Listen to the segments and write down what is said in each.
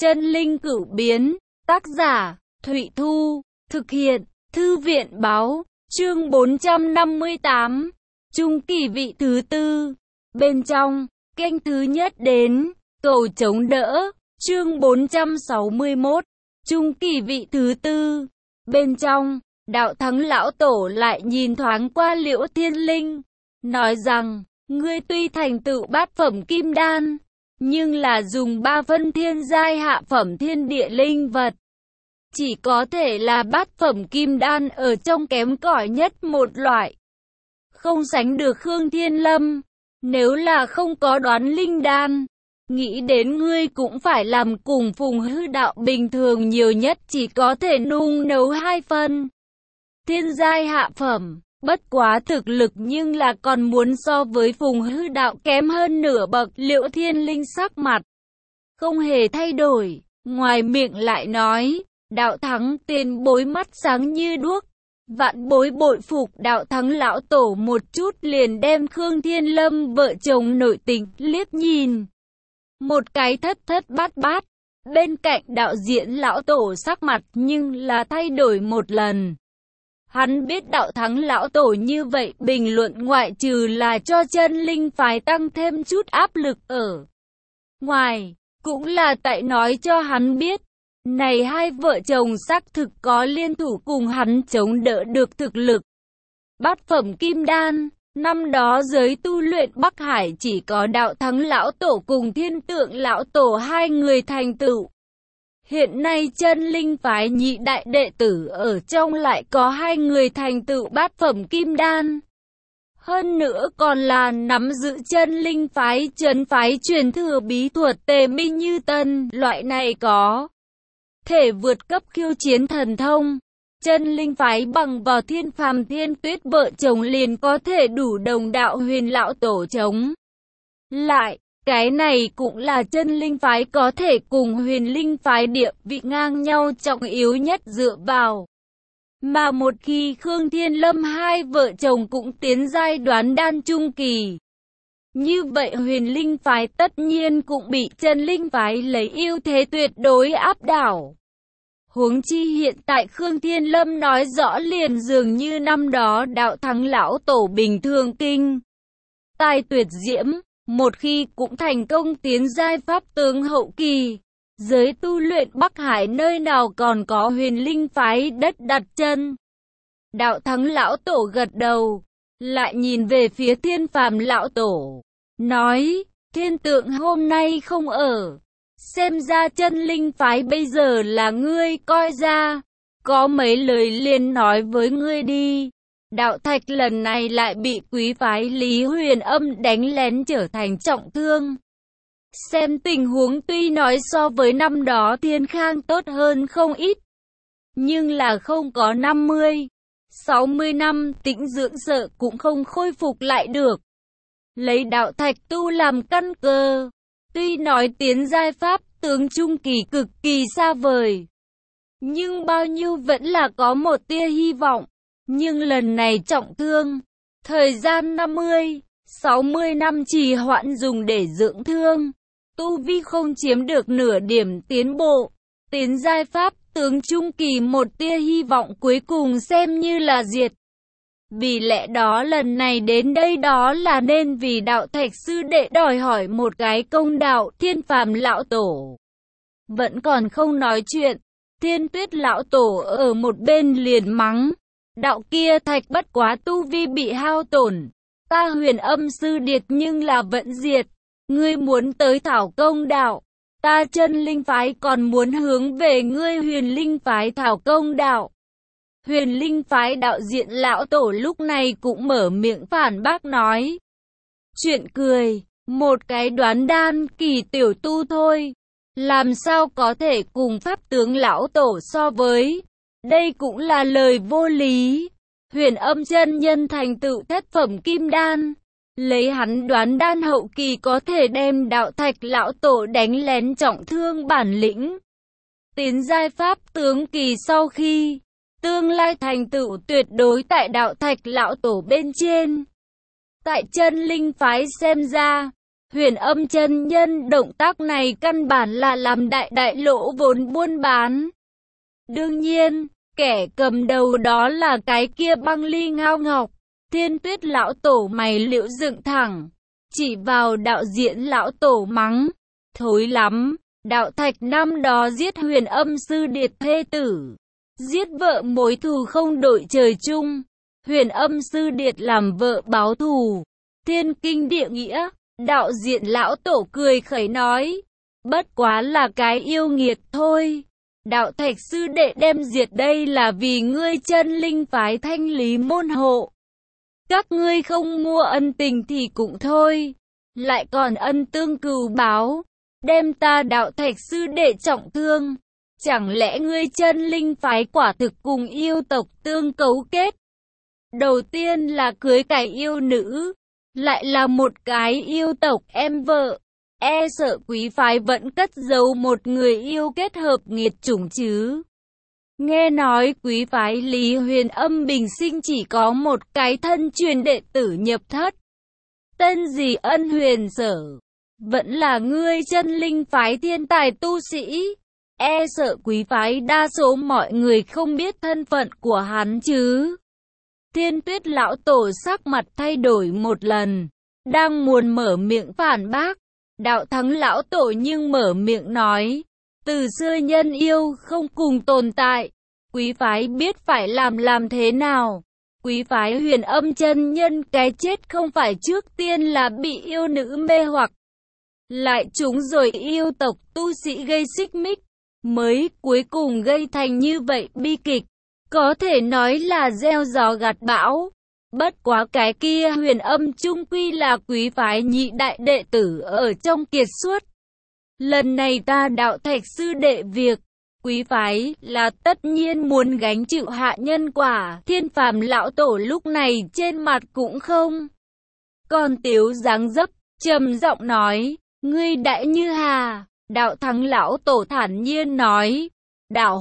Chân linh cửu biến, tác giả, Thụy Thu, thực hiện, Thư viện báo, chương 458, Trung kỳ vị thứ tư, bên trong, kênh thứ nhất đến, cầu chống đỡ, chương 461, Trung kỳ vị thứ tư, bên trong, Đạo Thắng lão tổ lại nhìn thoáng qua Liễu Thiên Linh, nói rằng, ngươi tuy thành tựu bát phẩm kim đan, nhưng là dùng 3 phân thiên giai hạ phẩm thiên địa linh vật. Chỉ có thể là bát phẩm kim đan ở trong kém cỏi nhất một loại. Không sánh được Khương Thiên Lâm. Nếu là không có đoán linh đan, nghĩ đến ngươi cũng phải làm cùng Phùng Hư Đạo bình thường nhiều nhất chỉ có thể nung nấu 2 phân. Thiên giai hạ phẩm, bất quá thực lực nhưng là còn muốn so với Phùng Hư Đạo kém hơn nửa bậc. Liễu Thiên Linh sắc mặt không hề thay đổi, ngoài miệng lại nói, Đạo Thắng tiền bối mắt sáng như đuốc. Vạn bối bội phục Đạo Thắng lão tổ, một chút liền đem Khương Thiên Lâm vợ chồng nội tình liếc nhìn. Một cái thất thất bát bát, bên cạnh đạo diễn lão tổ sắc mặt nhưng là thay đổi một lần. Hắn biết Đạo Thắng lão tổ như vậy bình luận ngoại trừ là cho chân linh phái tăng thêm chút áp lực ở ngoài, cũng là tại nói cho hắn biết, này hai vợ chồng xác thực có liên thủ cùng hắn chống đỡ được thực lực. Bát phẩm kim đan, năm đó giới tu luyện Bắc Hải chỉ có Đạo Thắng lão tổ cùng Thiên Tượng lão tổ hai người thành tựu. Hiện nay chân linh phái nhị đại đệ tử ở trong lại có 2 người thành tựu bát phẩm kim đan. Hơn nữa còn là nắm giữ chân linh phái trấn phái truyền thừa bí thuật Tề Minh Như Tân, loại này có thể vượt cấp khiêu chiến thần thông. Chân linh phái bằng vào Thiên Phàm Thiên Tuyết vợ chồng liền có thể đủ đồng đạo Huyền lão tổ chống lại. Cái này cũng là chân linh phái có thể cùng Huyền linh phái địa vị ngang nhau trọng yếu nhất dựa vào. Mà một khi Khương Thiên Lâm hai vợ chồng cũng tiến giai đoán đan trung kỳ, như vậy Huyền linh phái tất nhiên cũng bị chân linh phái lấy ưu thế tuyệt đối áp đảo. Huống chi hiện tại Khương Thiên Lâm nói rõ liền dường như năm đó Đạo Thắng lão tổ bình thường kinh tài tuyệt diễm, một khi cũng thành công tiến giai pháp tướng hậu kỳ, giới tu luyện Bắc Hải nơi nào còn có Huyền linh phái đất đặt chân. Đạo Thắng lão tổ gật đầu, lại nhìn về phía Thiên Phàm lão tổ, nói, Thiên Tượng hôm nay không ở, xem ra chân linh phái bây giờ là ngươi coi ra, có mấy lời liền nói với ngươi đi. Đạo Thạch lần này lại bị quý phái Lý Huyền Âm đánh lén trở thành trọng thương. Xem tình huống tuy nói so với năm đó Thiên Khang tốt hơn không ít, nhưng là không có 50-60 năm tĩnh dưỡng sợ cũng không khôi phục lại được. Lấy Đạo Thạch tu làm căn cơ, tuy nói tiến giai pháp tướng trung kỳ cực kỳ xa vời, nhưng bao nhiêu vẫn là có một tia hy vọng. Nhưng lần này trọng thương, thời gian 50-60 năm trì hoãn dùng để dưỡng thương, tu vi không chiếm được nửa điểm tiến bộ, tiến giai pháp tướng trung kỳ một tia hy vọng cuối cùng xem như là diệt. Vì lẽ đó lần này đến đây đó là nên vì Đạo Thạch sư đệ đòi hỏi một cái công đạo. Thiên Phàm lão tổ vẫn còn không nói chuyện, Thiên Tuyết lão tổ ở một bên liền mắng, đạo kia Thạch bất quá tu vi bị hao tổn, ta Huyền Âm sư điệt nhưng là vẫn diệt, ngươi muốn tới thảo công đạo, ta chân linh phái còn muốn hướng về ngươi Huyền linh phái thảo công đạo. Huyền linh phái đạo diện lão tổ lúc này cũng mở miệng phản bác nói, chuyện cười, một cái đoán đan kỳ tiểu tu thôi, làm sao có thể cùng pháp tướng lão tổ so với, đây cũng là lời vô lý. Huyền Âm chân nhân thành tựu thất phẩm kim đan, lấy hắn đoán đan hậu kỳ có thể đem Đạo Thạch lão tổ đánh lén trọng thương bản lĩnh. Tiến giai pháp tướng kỳ sau khi tương lai thành tựu tuyệt đối tại Đạo Thạch lão tổ bên trên. Tại chân linh phái xem ra, Huyền Âm chân nhân động tác này căn bản là làm đại lỗ vốn buôn bán. Đương nhiên, kẻ cầm đầu đó là cái kia Băng Ly Ngao Ngọc. Thiên Tuyết lão tổ mày liễu dựng thẳng, chỉ vào Đạo Diễn lão tổ mắng, thối lắm, Đạo Thạch năm đó giết Huyền Âm sư điệt thê tử, giết vợ mối thù không đội trời chung, Huyền Âm sư điệt làm vợ báo thù, thiên kinh địa nghĩa. Đạo Diễn lão tổ cười khẩy nói, bất quá là cái yêu nghiệt thôi. Đạo Thạch sư đệ đem diệt đây là vì ngươi chân linh phái Thanh Lý môn hộ. Các ngươi không mua ân tình thì cũng thôi, lại còn ân tương cừu báo, đem ta Đạo Thạch sư đệ trọng thương. Chẳng lẽ ngươi chân linh phái quả thực cùng yêu tộc tương cấu kết? Đầu tiên là cưới cái yêu nữ, lại là một cái yêu tộc em vợ, e sợ quý phái vẫn cất giấu một người yêu kết hợp nghiệt chủng chứ. Nghe nói quý phái Lý Huyền Âm bình sinh chỉ có một cái thân truyền đệ tử nhập thất, tên gì Ân Huyền Sở, vẫn là ngươi chân linh phái thiên tài tu sĩ, e sợ quý phái đa số mọi người không biết thân phận của hắn chứ. Thiên Tuyết lão tổ sắc mặt thay đổi một lần, đang muốn mở miệng phản bác, Đạo Thắng lão tổ nhưng mở miệng nói, từ xưa nhân yêu không cùng tồn tại, quý phái biết phải làm thế nào. Quý phái Huyền Âm chân nhân cái chết không phải trước tiên là bị yêu nữ mê hoặc, lại chúng rồi yêu tộc tu sĩ gây xích mích, mới cuối cùng gây thành như vậy bi kịch. Có thể nói là gieo gió gặt bão. Bất quá cái kia Huyền Âm chung quy là quý phái nhị đại đệ tử ở trong kiệt xuất. Lần này ta Đạo Thạch sư đệ việc, quý phái là tất nhiên muốn gánh chịu hạ nhân quả. Thiên Phàm lão tổ lúc này trên mặt cũng không còn tiếu dáng dấp, trầm giọng nói, ngươi đại như hà. Đạo Thắng lão tổ thản nhiên nói, đảo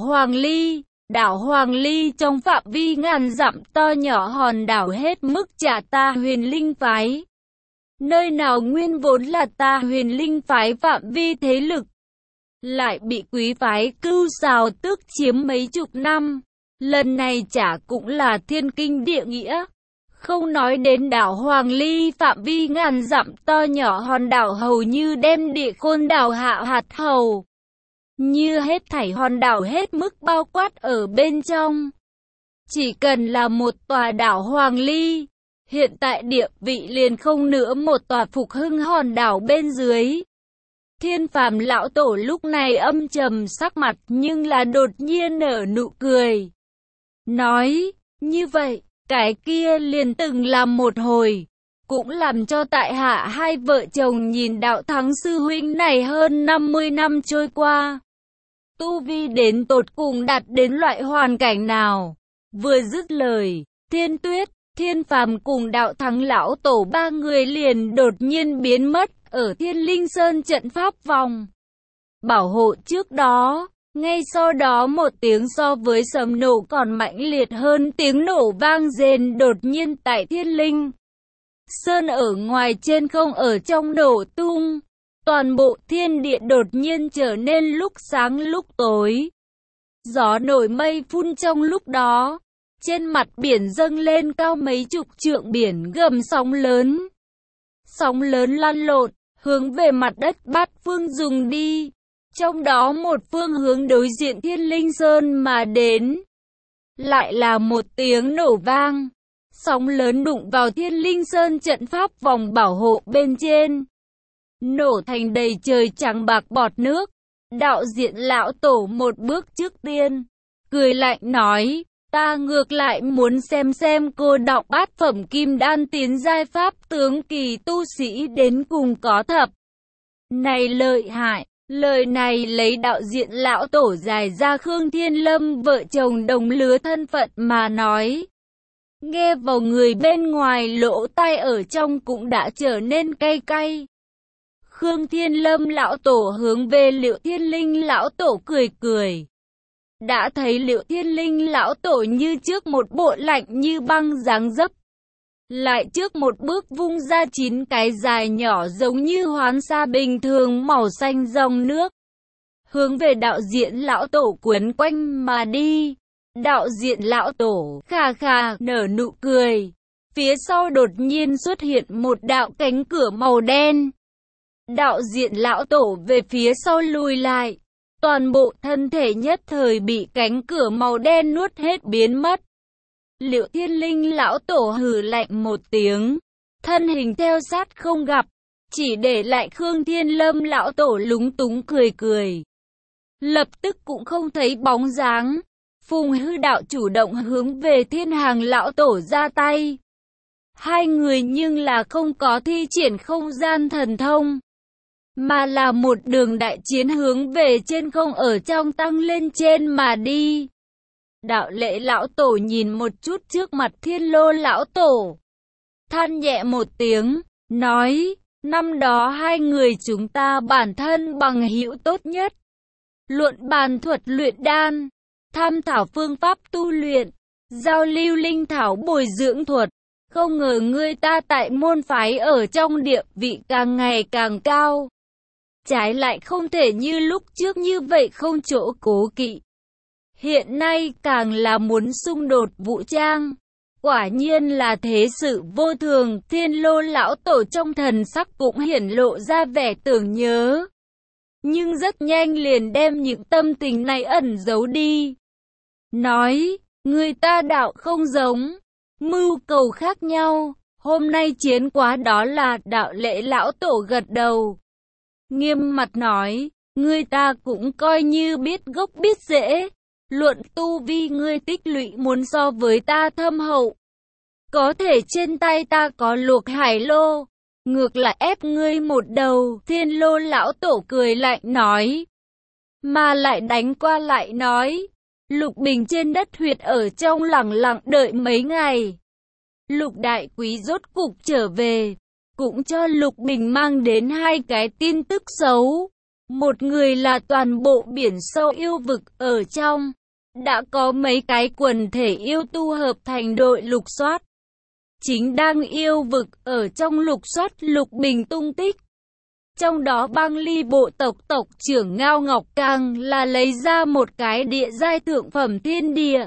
Hoàng Ly trong phạm vi ngàn dặm to nhỏ hòn đảo hết mức trả ta Huyền Linh phái. Nơi nào nguyên vốn là ta Huyền Linh phái phạm vi thế lực, lại bị quý phái Cưu Sào tước chiếm mấy chục năm. Lần này chả cũng là thiên kinh địa nghĩa. Không nói đến đảo Hoàng Ly phạm vi ngàn dặm to nhỏ hòn đảo hầu như đem Địa Khôn đảo hạ hạt hầu. Như hết thảy hòn đảo hết mức bao quát ở bên trong. Chỉ cần là một tòa đảo Hoàng Ly, hiện tại địa vị liền không nữa một tòa Phục Hưng hòn đảo bên dưới. Thiên Phàm lão tổ lúc này âm trầm sắc mặt nhưng là đột nhiên nở nụ cười. Nói, như vậy, cái kia liền từng làm một hồi, cũng làm cho tại hạ hai vợ chồng nhìn Đạo Thắng sư huynh này hơn 50 năm trôi qua. Tu vi đến tột cùng đạt đến loại hoàn cảnh nào? Vừa dứt lời, Thiên Tuyết, Thiên Phàm cùng Đạo Thắng lão tổ ba người liền đột nhiên biến mất ở Thiên Linh Sơn trận pháp vòng bảo hộ trước đó. Ngay sau đó một tiếng so với sấm nổ còn mãnh liệt hơn tiếng nổ vang rền đột nhiên tại Thiên Linh Sơn ở ngoài trên không ở trong nổ tung. Toàn bộ thiên địa đột nhiên trở nên lúc sáng lúc tối. Gió nổi mây phun trong lúc đó. Trên mặt biển dâng lên cao mấy chục trượng biển gầm sóng lớn. Sóng lớn lăn lộn, hướng về mặt đất bát phương dùng đi. Trong đó một phương hướng đối diện Thiên Linh Sơn mà đến. Lại là một tiếng nổ vang. Sóng lớn đụng vào Thiên Linh Sơn trận pháp vòng bảo hộ bên trên. Nổ thành đầy trời trắng bạc bọt nước. Đạo Diện lão tổ một bước trước tiên, cười lạnh nói, ta ngược lại muốn xem cô đọc bát phẩm kim đan tiến giai pháp tướng kỳ tu sĩ đến cùng có thập. Này lợi hại, lời này lấy Đạo Diện lão tổ dài ra Khương Thiên Lâm vợ chồng đồng lứa thân phận mà nói. Nghe vào người bên ngoài lỗ tai ở trong cũng đã trở nên cay cay. Khương Thiên Lâm lão tổ hướng về Liệu Thiên Linh lão tổ cười cười. Đã thấy Liệu Thiên Linh lão tổ như trước một bộ lạnh như băng dáng dấp. lại trước một bước vung ra 9 cái dài nhỏ giống như hoán sa bình thường màu xanh dòng nước, hướng về đạo diễn lão tổ quấn quanh mà đi. Đạo diễn lão tổ khà khà nở nụ cười, phía sau đột nhiên xuất hiện một đạo cánh cửa màu đen. Đạo diễn lão tổ về phía sau lùi lại, toàn bộ thân thể nhất thời bị cánh cửa màu đen nuốt hết biến mất. Liệu Thiên Linh lão tổ hừ lạnh một tiếng, thân hình theo sát không gặp, chỉ để lại Khương Thiên Lâm lão tổ lúng túng cười cười. Lập tức cũng không thấy bóng dáng. Phùng Hư đạo chủ động hướng về Thiên Hàng lão tổ ra tay. Hai người nhưng là không có thi triển không gian thần thông, mà là một đường đại chiến hướng về trên không ở trong tăng lên trên mà đi. Đạo Lễ lão tổ nhìn một chút trước mặt Thiên Lô lão tổ, than nhẹ một tiếng, nói, năm đó hai người chúng ta bản thân bằng hữu tốt nhất, luận bàn thuật luyện đan, tham thảo phương pháp tu luyện, giao lưu linh thảo bồi dưỡng thuật. Không ngờ ngươi ta tại môn phái ở trong địa vị càng ngày càng cao, trái lại không thể như lúc trước như vậy không chỗ cố kỵ. Hiện nay càng là muốn xung đột vũ trang, quả nhiên là thế sự vô thường. Thiên Lô lão tổ trong thần sắc cũng hiển lộ ra vẻ tưởng nhớ, nhưng rất nhanh liền đem những tâm tình này ẩn giấu đi. Nói, người ta đạo không giống, mưu cầu khác nhau, hôm nay chiến quá đó là. Đạo Lễ lão tổ gật đầu, nghiêm mặt nói, người ta cũng coi như biết gốc biết rễ, luận tu vi ngươi tích lũy muốn so với ta thâm hậu. Có thể trên tay ta có Luộc Hải Lô, ngược lại ép ngươi một đầu. Thiên Lô lão tổ cười lạnh nói, mà lại đánh qua lại nói, Lục Bình trên đất huyệt ở trong lẳng lặng đợi mấy ngày. Lục đại quý rốt cục trở về, cũng cho Lục Bình mang đến hai cái tin tức xấu. Một người là toàn bộ biển sâu yêu vực ở trong đã có mấy cái quần thể yêu tu hợp thành đội lục soát, chính đang yêu vực ở trong lục soát Lục Bình tung tích. Trong đó Băng Ly bộ tộc tộc trưởng Ngao Ngọc càng là lấy ra một cái địa giai thượng phẩm thiên địa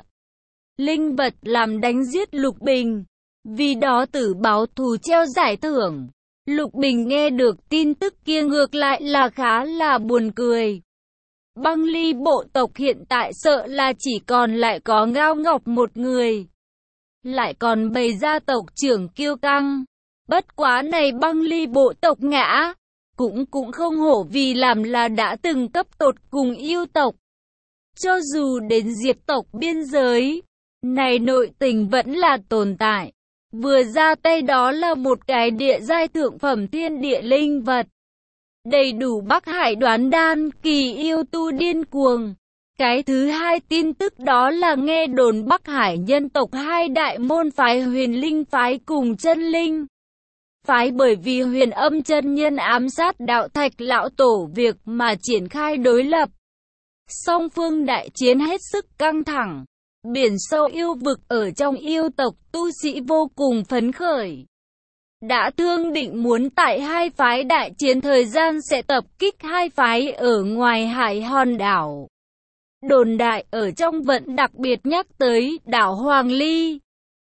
linh vật làm đánh giết Lục Bình, vì đó tử báo thù treo giải thưởng. Lục Bình nghe được tin tức kia ngược lại là khá là buồn cười. Băng Ly bộ tộc hiện tại sợ là chỉ còn lại có Ngao Ngọc một người, lại còn bầy gia tộc trưởng kiêu căng. Bất quá này Băng Ly bộ tộc ngã, cũng không hổ vì làm là đã từng cấp tột cùng yêu tộc. Cho dù đến diệt tộc biên giới, này nội tình vẫn là tồn tại. Vừa ra tay đó là một cái địa giai thượng phẩm thiên địa linh vật, đầy đủ Bắc Hải đoán đan kỳ yêu tu điên cuồng. Cái thứ hai tin tức đó là nghe đồn Bắc Hải nhân tộc hai đại môn phái Huyền Linh phái cùng Chân Linh phái bởi vì Huyền Âm chân nhân ám sát Đạo Thạch lão tổ việc mà triển khai đối lập. Song phương đại chiến hết sức căng thẳng. Biển sâu yêu vực ở trong yêu tộc tu sĩ vô cùng phấn khởi, đã thương định muốn tại hai phái đại chiến thời gian sẽ tập kích hai phái ở ngoài hải hòn đảo. Đồn đại ở trong vẫn đặc biệt nhắc tới đảo Hoàng Ly,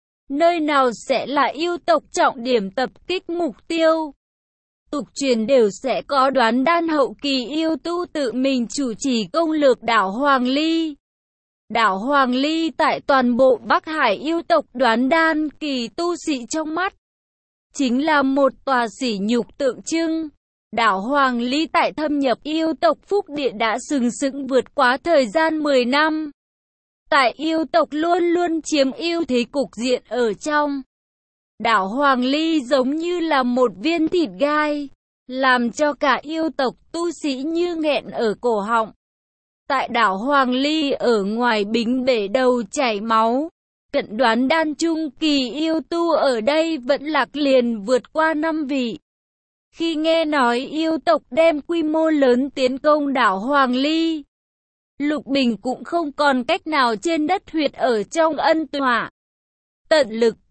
nơi nào sẽ là yêu tộc trọng điểm tập kích mục tiêu. Tục truyền đều sẽ có đoán đan hậu kỳ yêu tu tự mình chủ trì công lược đảo Hoàng Ly. Đảo Hoàng Ly tại toàn bộ Bắc Hải yêu tộc đoán đan kỳ tu sĩ trong mắt, chính là một tòa sỉ nhục tượng trưng. Đảo Hoàng Ly tại thâm nhập yêu tộc phúc địa đã sừng sững vượt quá thời gian 10 năm. Tại yêu tộc luôn luôn chiếm ưu thế cục diện ở trong. Đảo Hoàng Ly giống như là một viên thịt gai, làm cho cả yêu tộc tu sĩ như nghẹn ở cổ họng. Tại đảo Hoàng Ly ở ngoài bính bể đầu chảy máu, cận đoán đan trung kỳ yêu tu ở đây vẫn lạc liền vượt qua 5 vị. Khi nghe nói yêu tộc đem quy mô lớn tiến công đảo Hoàng Ly, Lục Bình cũng không còn cách nào trên đất huyệt ở trong ân tọa, tận lực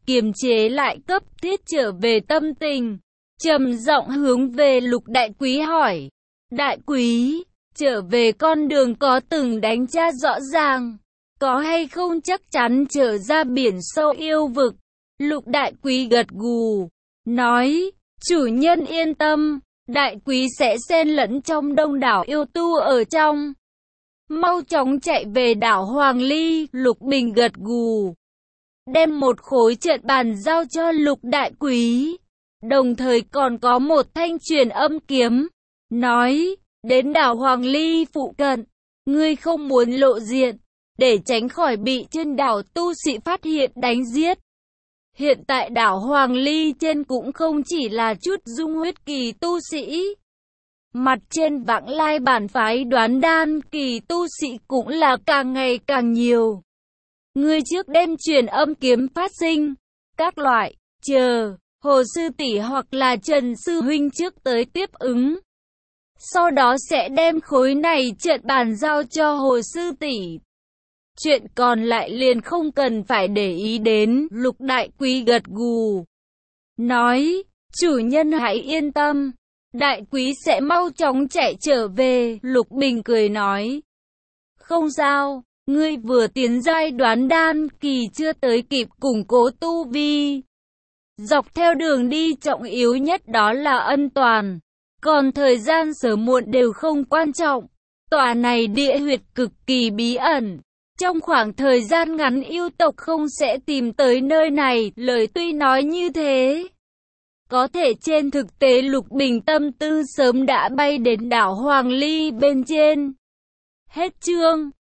kiềm chế lại cấp thiết trở về tâm tình, trầm giọng hướng về Lục Đại Quý hỏi. Đại Quý, trở về con đường có từng đánh tra rõ ràng, có hay không chắc chắn trở ra biển sâu yêu vực? Lục Đại Quý gật gù, nói, chủ nhân yên tâm, Đại Quý sẽ xen lẫn trong đông đảo yêu tu ở trong. Mau chóng chạy về đảo Hoàng Ly. Lục Bình gật gù, đem một khối trận bàn giao cho Lục Đại Quý, đồng thời còn có một thanh truyền âm kiếm, nói, đến đảo Hoàng Ly phụ cận, ngươi không muốn lộ diện, để tránh khỏi bị trên đảo tu sĩ phát hiện đánh giết. Hiện tại đảo Hoàng Ly trên cũng không chỉ là chút dung huyết kỳ tu sĩ. Mặt trên vãng lai bản phái Đoán Đan kỳ tu sĩ cũng là càng ngày càng nhiều. Ngươi trước đem truyền âm kiếm phát sinh, các loại, chờ, Hồ Sư Tỷ hoặc là Trần Sư Huynh trước tới tiếp ứng. Sau đó sẽ đem khối này trận bàn giao cho Hồ Sư Tỷ. Chuyện còn lại liền không cần phải để ý đến. Lục Đại Quý gật gù, nói, chủ nhân hãy yên tâm, Đại Quý sẽ mau chóng chạy trở về. Lục Bình cười nói, không sao, ngươi vừa tiến giai Đoán Đan kỳ chưa tới kịp củng cố tu vi. Dọc theo đường đi trọng yếu nhất đó là ân toàn, còn thời gian sớm muộn đều không quan trọng. Tòa này địa huyệt cực kỳ bí ẩn, trong khoảng thời gian ngắn yêu tộc không sẽ tìm tới nơi này. Lời tuy nói như thế, có thể trên thực tế Lục Bình tâm tư sớm đã bay đến đảo Hoàng Ly bên trên. Hết chương.